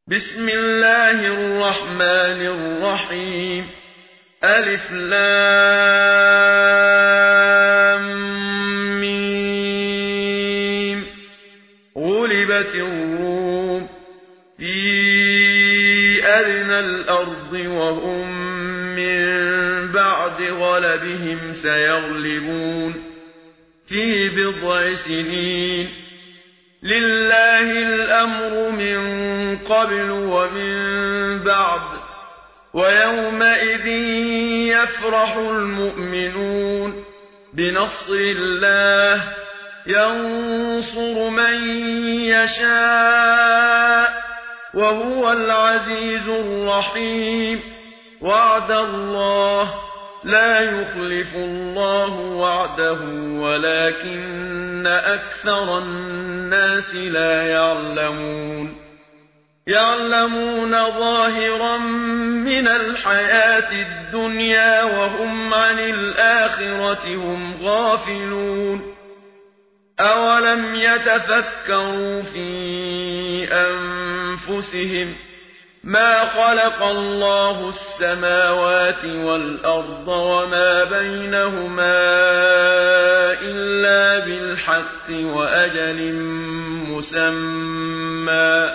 بسم الله الرحمن الرحيم ألف لام ميم غلبت الروم في أدنى الأرض وهم من بعد غلبهم سيغلبون في بضع سنين لله الأمر من قبل ومن بعد ويومئذ يفرح المؤمنون بنصر الله ينصر من يشاء وهو العزيز الرحيم وعد الله لا يخلف الله وعده ولكن أكثر الناس لا يعلمون ظاهرا من الحياة الدنيا وهم عن الآخرة هم غافلون أولم يتفكروا في أنفسهم ما خلق الله السماوات والأرض وما بينهما إلا بالحق وأجل مسمى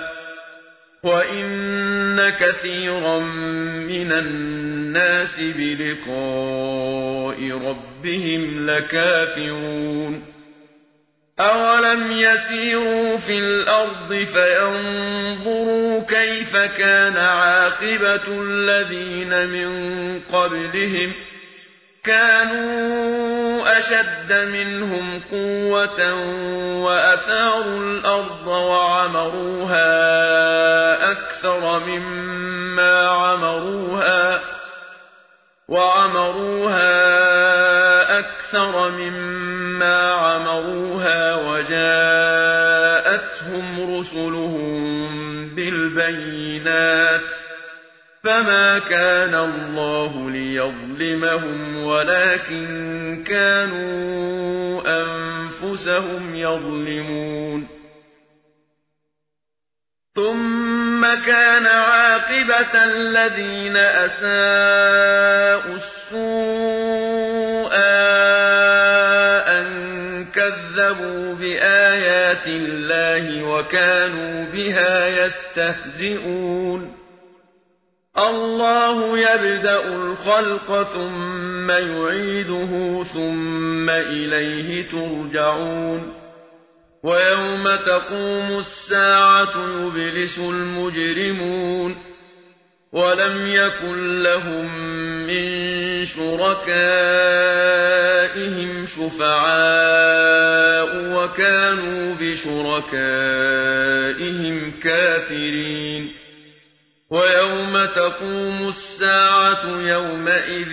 وإن كثيرا من الناس بلقاء ربهم لكافرون أولم يسيروا في الأرض فينظروا كيف كان عاقبة الذين من قبلهم كانوا أشد منهم قوة وأثاروا الأرض وعمروها أكثر مما عمروها وجاءتهم رسلهم بالبينات فما كان الله ليظلمهم ولكن كانوا أنفسهم يظلمون ثم كان عاقبة الذين أساءوا السوء أن كذبوا بآيات الله وكانوا بها يستهزئون الله يبدأ الخلق ثم يعيده ثم إليه ترجعون ويوم تقوم الساعة يبلس المجرمون ولم يكن لهم من شركائهم شفعاء وكانوا بشركائهم كافرين ويوم تقوم الساعة يومئذ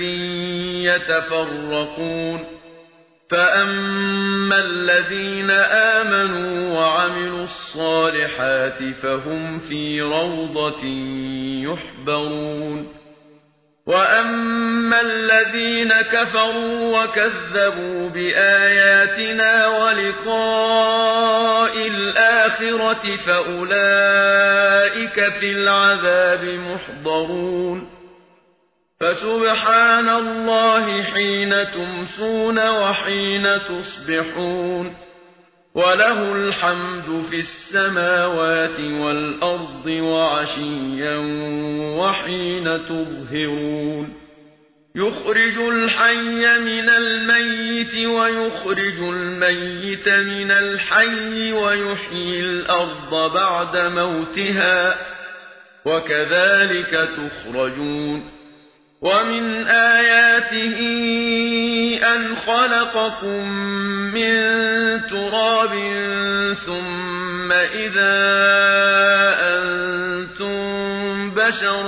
يتفرقون فأما الذين آمنوا وعملوا الصالحات فهم في روضة يحبرون وأما الذين كفروا وكذبوا بآياتنا ولقاء الآخرة فأولئك في العذاب محضرون فسبحان الله حين تمسون وحين تصبحون وله الحمد في السماوات والأرض وعشيا وحين تظهرون يخرج الحي من الميت ويخرج الميت من الحي ويحيي الأرض بعد موتها وكذلك تخرجون ومن آياته أن خلقكم من تراب ثم إذا أنتم بشر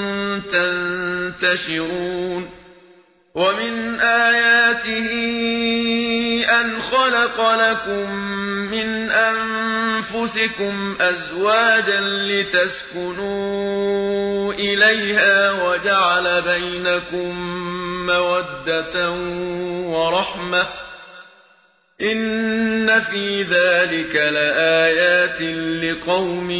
تنتشرون ومن آياته أن خلق لكم من أنفسكم أزواجا لتسكنوا إليها وجعل بينكم مودة ورحمة إن في ذلك لآيات لقوم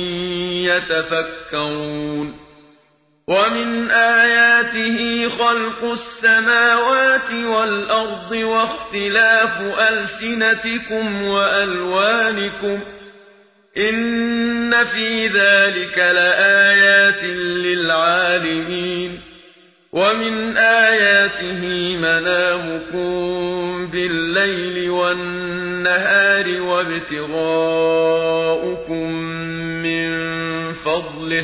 يتفكرون ومن آياته خلق السماوات والأرض واختلاف ألسنتكم وألوانكم إن في ذلك لآيات للعالمين ومن آياته منامكم بالليل والنهار وابتغاؤكم من فضله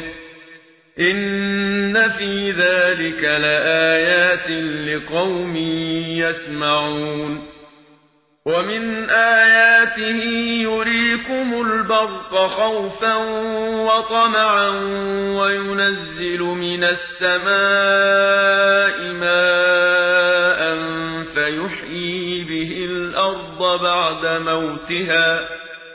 إن في ذلك لآيات لقوم يسمعون ومن آياته يريكم البرق خوفا وطمعا وينزل من السماء ماء فيحيي به الأرض بعد موتها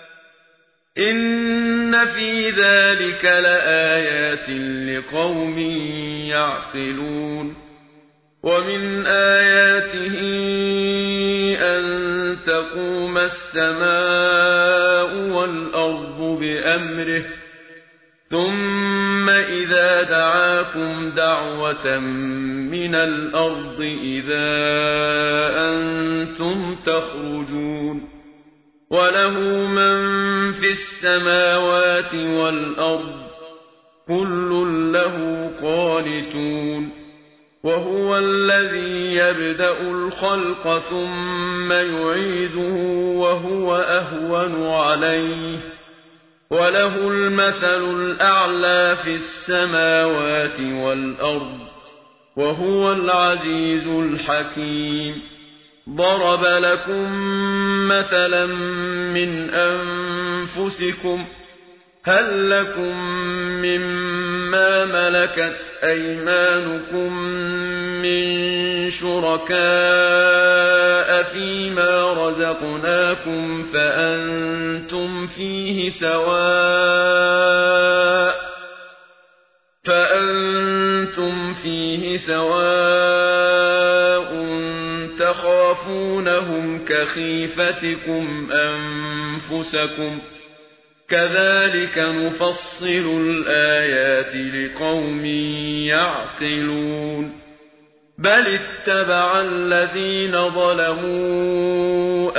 إن في ذلك لآيات لقوم يعقلون ومن آياته أن تقوم السماء والأرض بأمره ثم إذا دعاكم دعوة من الأرض إذا أنتم تخرجون وله من في السماوات والأرض كل له قانتون وهو الذي يبدأ الخلق ثم يعيده وهو أهون عليه وله المثل الأعلى في السماوات والأرض وهو العزيز الحكيم ضرب لكم مثلا من أنفسكم هل لكم مما ملكت أيمانكم من شركاء فيما رزقناكم فأنتم فيه سواء تخافونهم كخيفتكم أنفسكم كذلك نفصل الآيات لقوم يعقلون بل اتبع الذين ظلموا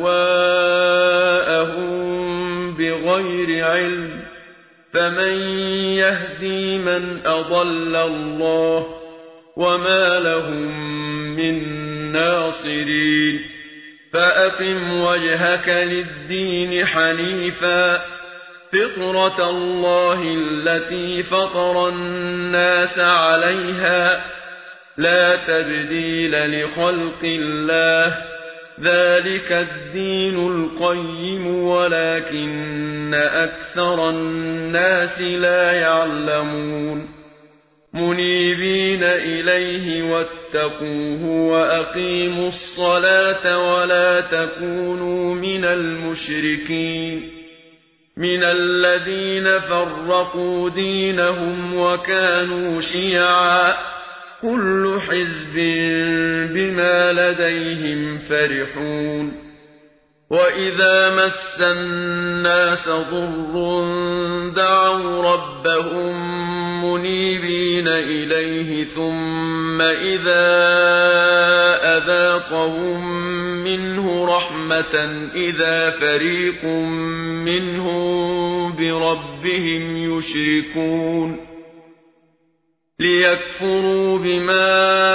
أهواءهم بغير علم فمن يهدي من أضل الله وما لهم من ناصرين فأقم وجهك للدين حنيفا فطرة الله التي فطر الناس عليها لا تبديل لخلق الله ذلك الدين القيم ولكن أكثر الناس لا يعلمون منيبين إليه واتقوه وأقيموا الصلاة ولا تكونوا من المشركين من الذين فرقوا دينهم وكانوا شيعا كل حزب بما لديهم فرحون وإذا مس الناس ضر دعوا ربهم منيبين إليه ثم إذا أذاقهم منه رحمة إذا فريق منهم بربهم يشركون ليكفروا بما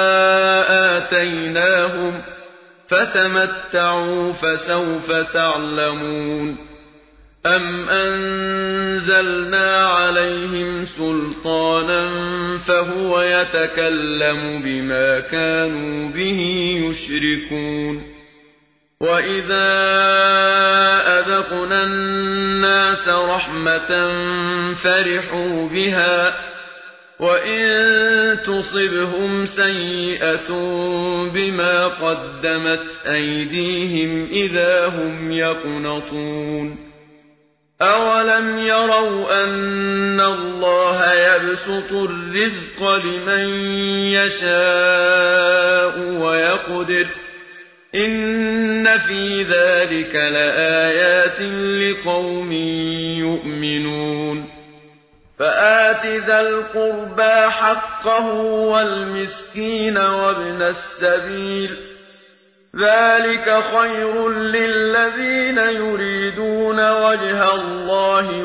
آتيناهم فتمتعوا فسوف تعلمون أم أنزلنا عليهم سلطانا فهو يتكلم بما كانوا به يشركون وإذا أذقنا الناس رحمة فرحوا بها وإن تصبهم سيئة بما قدمت أيديهم إذا هم يقنطون أولم يروا أن الله يبسط الرزق لمن يشاء ويقدر إن في ذلك لآيات لقوم يؤمنون فآت ذا القربى حقه والمسكين وابن السبيل ذلك خير للذين يريدون وجه الله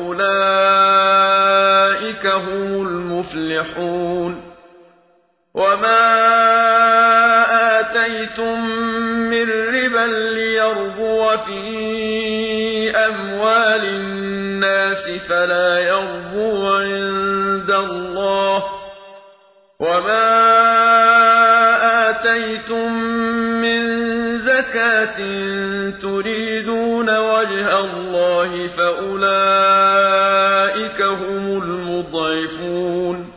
وأولئك هم المفلحون وما آتيتم من ربا ليربو في أموال الناس فلا يربو عند الله وما آتيتم من زكاة تريدون وجه الله فأولئك هم المضعفون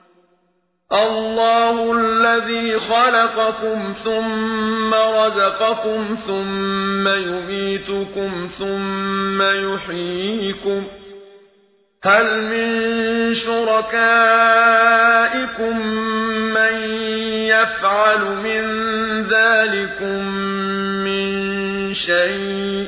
الله الذي خلقكم ثم رزقكم ثم يميتكم ثم يحييكم هل من شركائكم من يفعل من ذلكم من شيء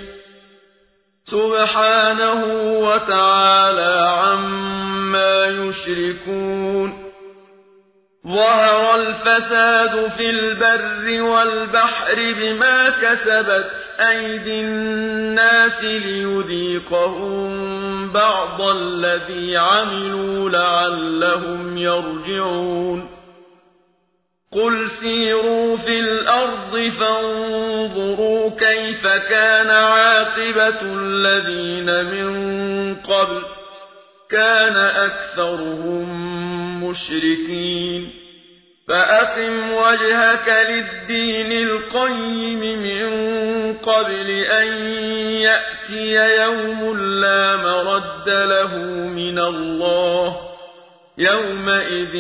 سبحانه وتعالى عما يشركون ظهر الفساد في البر والبحر بما كسبت أيدي الناس ليذيقهم بعض الذي عملوا لعلهم يرجعون قل سيروا في الأرض فانظروا كيف كان عاقبة الذين من قبل كان أكثرهم مشركين فأقم وجهك للدين القيم من قبل أن يأتي يوم لا مرد له من الله يومئذ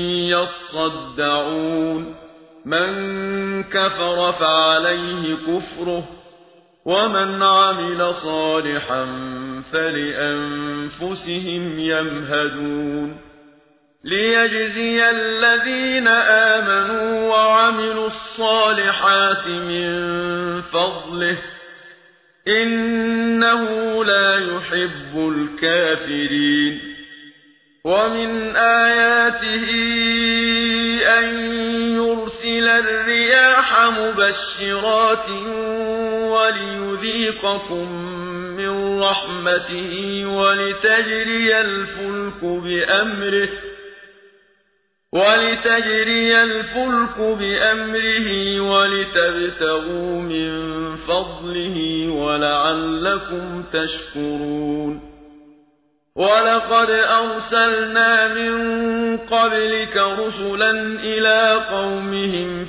يصدعون من كفر فعليه كفره ومن عمل صالحا فلأنفسهم يمهدون ليجزي الذين آمنوا وعملوا الصالحات من فضله إنه لا يحب الكافرين ومن آياته أن يرسل الرياح مبشرات وليذيقكم من رحمته ولتجري الفلك بأمره ولتبتغوا من فضله ولعلكم تشكرون ولقد أرسلنا من قبلك رسلا إلى قومهم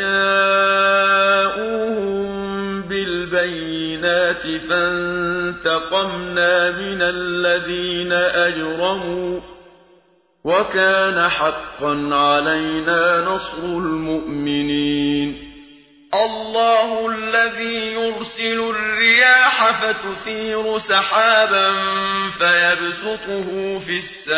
فجاءوهم بالبينات فانتقمنا من الذين أجرموا وكان حقا علينا نصر المؤمنين الله الذي يرسل الرياح فتثير سحابا فيبسطه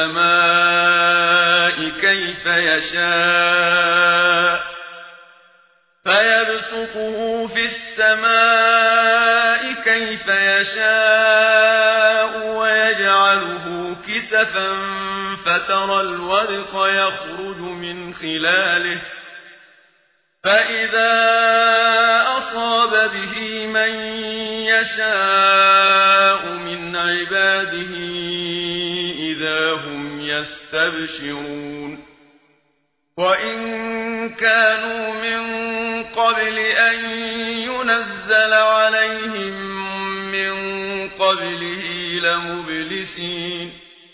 في السماء كيف يشاء ويجعله كسفا فترى الودق يخرج من خلاله فإذا أصاب به من يشاء من عباده إذا هم يستبشرون وإن كانوا من قبل أن ينزل عليهم من قبله لمبلسين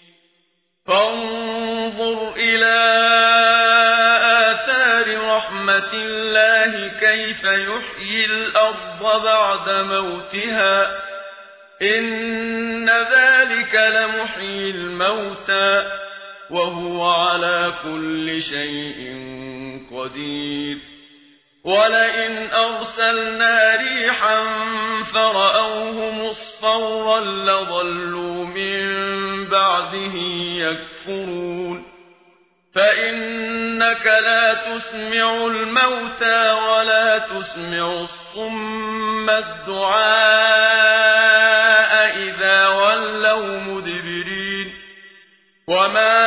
فانظر إلى آثار رحمة الله كيف يحيي الأرض بعد موتها إن ذلك لمحيي الموتى وهو على كل شيء قدير ولئن أرسلنا ريحا فرأوه مصفرا لظلوا من بعده يكفرون فإنك لا تسمع الموتى ولا تسمع الصم الدعاء إذا ولوا مدبرين وما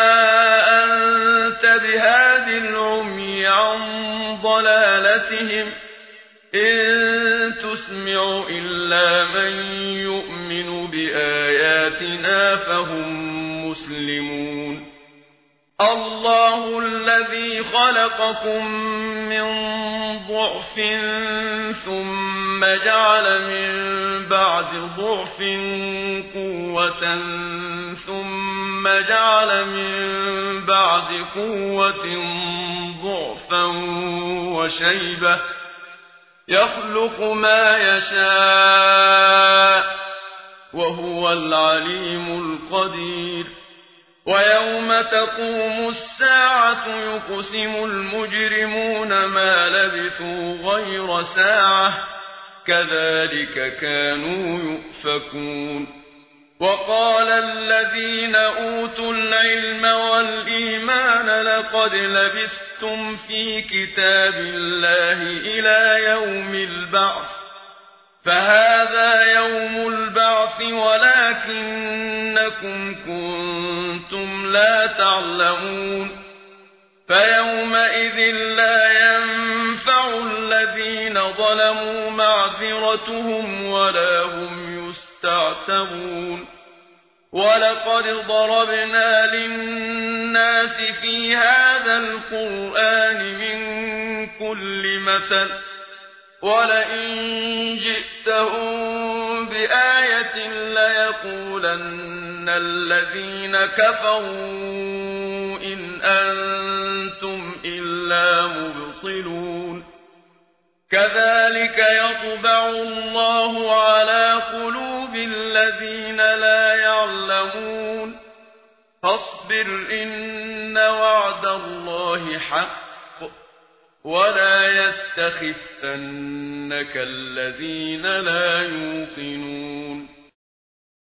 أنت بهاد العمي عن ضلالتهم إن تسمع إلا من يؤمن بآياتنا فهم مسلمون الله الذي خلقكم من ضعف ثم جعل من بعد ضعف قوة ثم جعل من بعد قوة ضعفا وشيبة يخلق ما يشاء وهو العليم القدير ويوم تقوم الساعة يقسم المجرمون ما لبثوا غير ساعة كذلك كانوا يؤفكون وقال الذين أوتوا العلم والإيمان لقد لبثتم في كتاب الله إلى يوم البعث فهذا يوم البعث ولكنكم كنتم لا تعلمون فيومئذ لا ينفع الذين ظلموا معذرتهم ولا هم يستعتبون ولقد ضربنا للناس في هذا القرآن من كل مثل ولئن جئتهم بآية ليقولن الذين كفروا إن أنتم إلا مبطلون كذلك يطبع الله على قلوب الذين لا يعلمون فاصبر إن وعد الله حق ولا يستخفنك الذين لا يوقنون